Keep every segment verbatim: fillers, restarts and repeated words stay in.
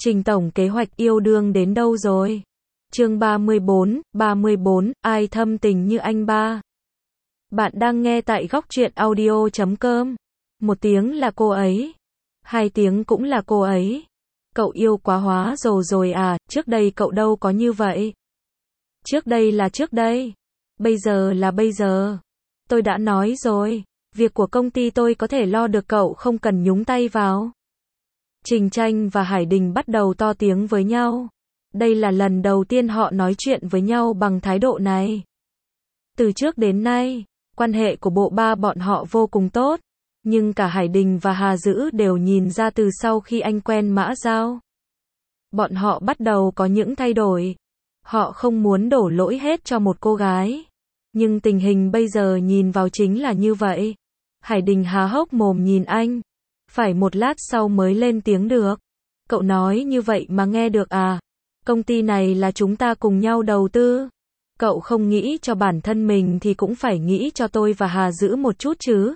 Trình tổng kế hoạch yêu đương đến đâu rồi? Chương ba mươi bốn, ba mươi bốn, ai thâm tình như anh ba? Bạn đang nghe tại góc truyện audio chấm com. Một tiếng là cô ấy. Hai tiếng cũng là cô ấy. Cậu yêu quá hóa rồi rồi à, trước đây cậu đâu có như vậy. Trước đây là trước đây. Bây giờ là bây giờ. Tôi đã nói rồi, việc của công ty tôi có thể lo được, cậu không cần nhúng tay vào. Trình Tranh và Hải Đình bắt đầu to tiếng với nhau. Đây là lần đầu tiên họ nói chuyện với nhau bằng thái độ này. Từ trước đến nay, quan hệ của bộ ba bọn họ vô cùng tốt. Nhưng cả Hải Đình và Hà Dữ đều nhìn ra từ sau khi anh quen Mã Giao. Bọn họ bắt đầu có những thay đổi. Họ không muốn đổ lỗi hết cho một cô gái. Nhưng tình hình bây giờ nhìn vào chính là như vậy. Hải Đình há hốc mồm nhìn anh. Phải một lát sau mới lên tiếng được. Cậu nói như vậy mà nghe được à? Công ty này là chúng ta cùng nhau đầu tư. Cậu không nghĩ cho bản thân mình thì cũng phải nghĩ cho tôi và Hà Dữ một chút chứ.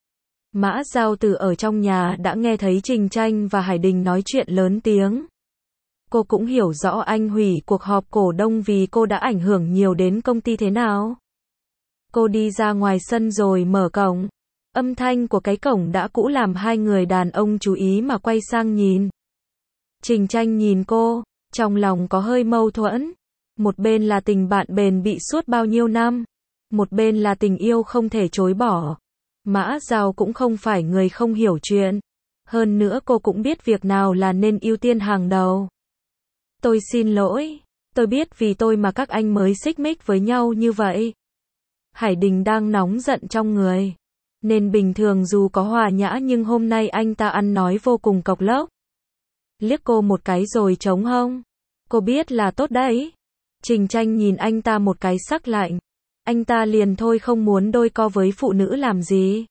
Mã Giao từ ở trong nhà đã nghe thấy Trình Tranh và Hải Đình nói chuyện lớn tiếng. Cô cũng hiểu rõ anh hủy cuộc họp cổ đông vì cô đã ảnh hưởng nhiều đến công ty thế nào. Cô đi ra ngoài sân rồi mở cổng. Âm thanh của cái cổng đã cũ làm hai người đàn ông chú ý mà quay sang nhìn. Trình Tranh nhìn cô, trong lòng có hơi mâu thuẫn. Một bên là tình bạn bền bỉ suốt bao nhiêu năm, một bên là tình yêu không thể chối bỏ. Mã Giao cũng không phải người không hiểu chuyện. Hơn nữa cô cũng biết việc nào là nên ưu tiên hàng đầu. Tôi xin lỗi, tôi biết vì tôi mà các anh mới xích mích với nhau như vậy. Hải Đình đang nóng giận trong người. Nên bình thường dù có hòa nhã nhưng hôm nay anh ta ăn nói vô cùng cộc lốc. Liếc cô một cái rồi trống hông. Cô biết là tốt đấy. Trình Tranh nhìn anh ta một cái sắc lạnh. Anh ta liền thôi không muốn đôi co với phụ nữ làm gì.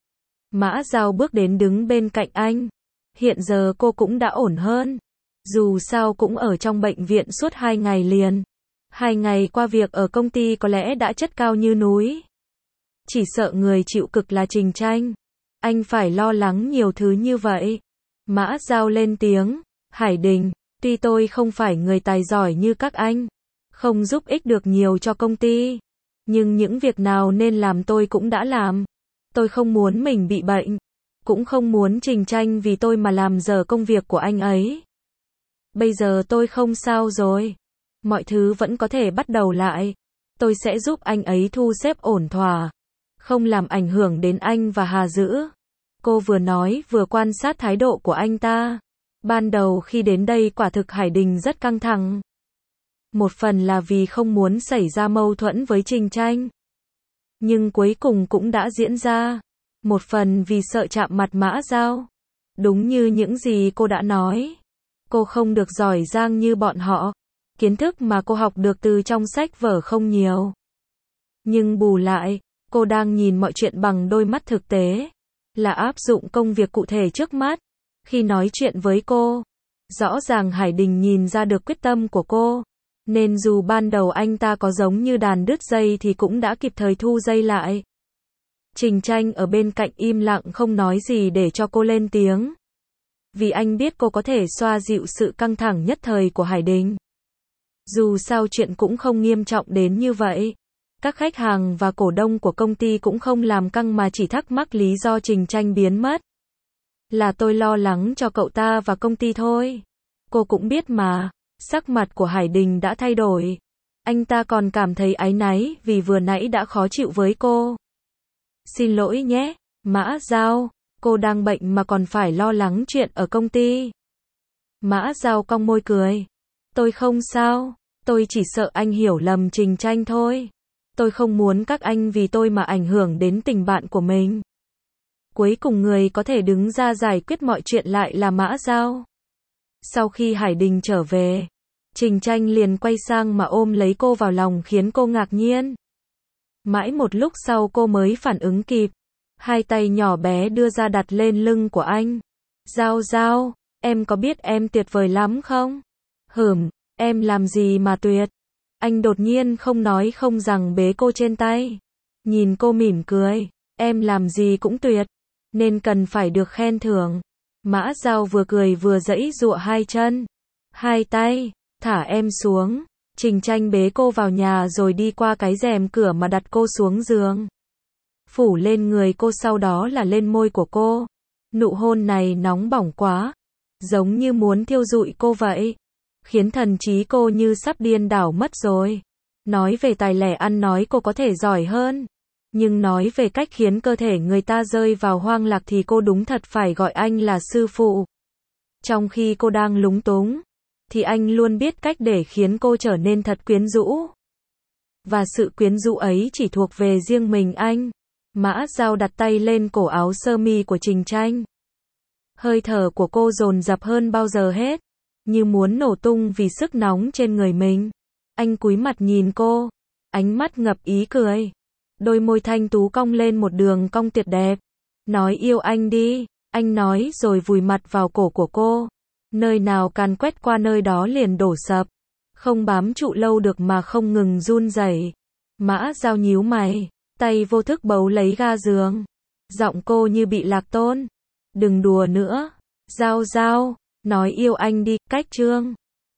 Mã Giao bước đến đứng bên cạnh anh. Hiện giờ cô cũng đã ổn hơn. Dù sao cũng ở trong bệnh viện suốt hai ngày liền. Hai ngày qua việc ở công ty có lẽ đã chất cao như núi. Chỉ sợ người chịu cực là Trình Tranh. Anh phải lo lắng nhiều thứ như vậy. Mã Giao lên tiếng. Hải Đình, tuy tôi không phải người tài giỏi như các anh, không giúp ích được nhiều cho công ty, nhưng những việc nào nên làm tôi cũng đã làm. Tôi không muốn mình bị bệnh, cũng không muốn Trình Tranh vì tôi mà làm dở công việc của anh ấy. Bây giờ tôi không sao rồi. Mọi thứ vẫn có thể bắt đầu lại. Tôi sẽ giúp anh ấy thu xếp ổn thỏa, không làm ảnh hưởng đến anh và Hà Dữ. Cô vừa nói vừa quan sát thái độ của anh ta. Ban đầu khi đến đây quả thực Hải Đình rất căng thẳng. Một phần là vì không muốn xảy ra mâu thuẫn với Trình Tranh. Nhưng cuối cùng cũng đã diễn ra. Một phần vì sợ chạm mặt Mã Giao. Đúng như những gì cô đã nói. Cô không được giỏi giang như bọn họ. Kiến thức mà cô học được từ trong sách vở không nhiều. Nhưng bù lại, cô đang nhìn mọi chuyện bằng đôi mắt thực tế. Là áp dụng công việc cụ thể trước mắt. Khi nói chuyện với cô, rõ ràng Hải Đình nhìn ra được quyết tâm của cô. Nên dù ban đầu anh ta có giống như đàn đứt dây thì cũng đã kịp thời thu dây lại. Trình Tranh ở bên cạnh im lặng không nói gì để cho cô lên tiếng. Vì anh biết cô có thể xoa dịu sự căng thẳng nhất thời của Hải Đình. Dù sao chuyện cũng không nghiêm trọng đến như vậy. Các khách hàng và cổ đông của công ty cũng không làm căng mà chỉ thắc mắc lý do Trình Tranh biến mất. Là tôi lo lắng cho cậu ta và công ty thôi. Cô cũng biết mà. Sắc mặt của Hải Đình đã thay đổi. Anh ta còn cảm thấy áy náy vì vừa nãy đã khó chịu với cô. Xin lỗi nhé, Mã Giao. Cô đang bệnh mà còn phải lo lắng chuyện ở công ty. Mã Giao cong môi cười. Tôi không sao. Tôi chỉ sợ anh hiểu lầm Trình Tranh thôi. Tôi không muốn các anh vì tôi mà ảnh hưởng đến tình bạn của mình. Cuối cùng người có thể đứng ra giải quyết mọi chuyện lại là Mã Giao. Sau khi Hải Đình trở về, Trình Tranh liền quay sang mà ôm lấy cô vào lòng khiến cô ngạc nhiên. Mãi một lúc sau cô mới phản ứng kịp. Hai tay nhỏ bé đưa ra đặt lên lưng của anh. Giao Giao, em có biết em tuyệt vời lắm không? Hửm, em làm gì mà tuyệt? Anh đột nhiên không nói không rằng bế cô trên tay. Nhìn cô mỉm cười. Em làm gì cũng tuyệt. Nên cần phải được khen thưởng. Mã Giao vừa cười vừa giãy giụa hai chân. Hai tay, thả em xuống. Trình Tranh bế cô vào nhà rồi đi qua cái rèm cửa mà đặt cô xuống giường. Phủ lên người cô sau đó là lên môi của cô. Nụ hôn này nóng bỏng quá, giống như muốn thiêu rụi cô vậy, khiến thần trí cô như sắp điên đảo mất rồi. Nói về tài lẻ ăn nói cô có thể giỏi hơn, nhưng nói về cách khiến cơ thể người ta rơi vào hoang lạc thì cô đúng thật phải gọi anh là sư phụ. Trong khi cô đang lúng túng, thì anh luôn biết cách để khiến cô trở nên thật quyến rũ. Và sự quyến rũ ấy chỉ thuộc về riêng mình anh. Mã Dao đặt tay lên cổ áo sơ mi của Trình Tranh. Hơi thở của cô dồn dập hơn bao giờ hết, như muốn nổ tung vì sức nóng trên người mình. Anh cúi mặt nhìn cô, ánh mắt ngập ý cười. Đôi môi thanh tú cong lên một đường cong tuyệt đẹp. Nói yêu anh đi, anh nói rồi vùi mặt vào cổ của cô. Nơi nào càn quét qua nơi đó liền đổ sập. Không bám trụ lâu được mà không ngừng run rẩy. Mã Dao nhíu mày, tay vô thức bấu lấy ga giường. Giọng cô như bị lạc tone. Đừng đùa nữa. Dao Dao, nói yêu anh đi, cách chương.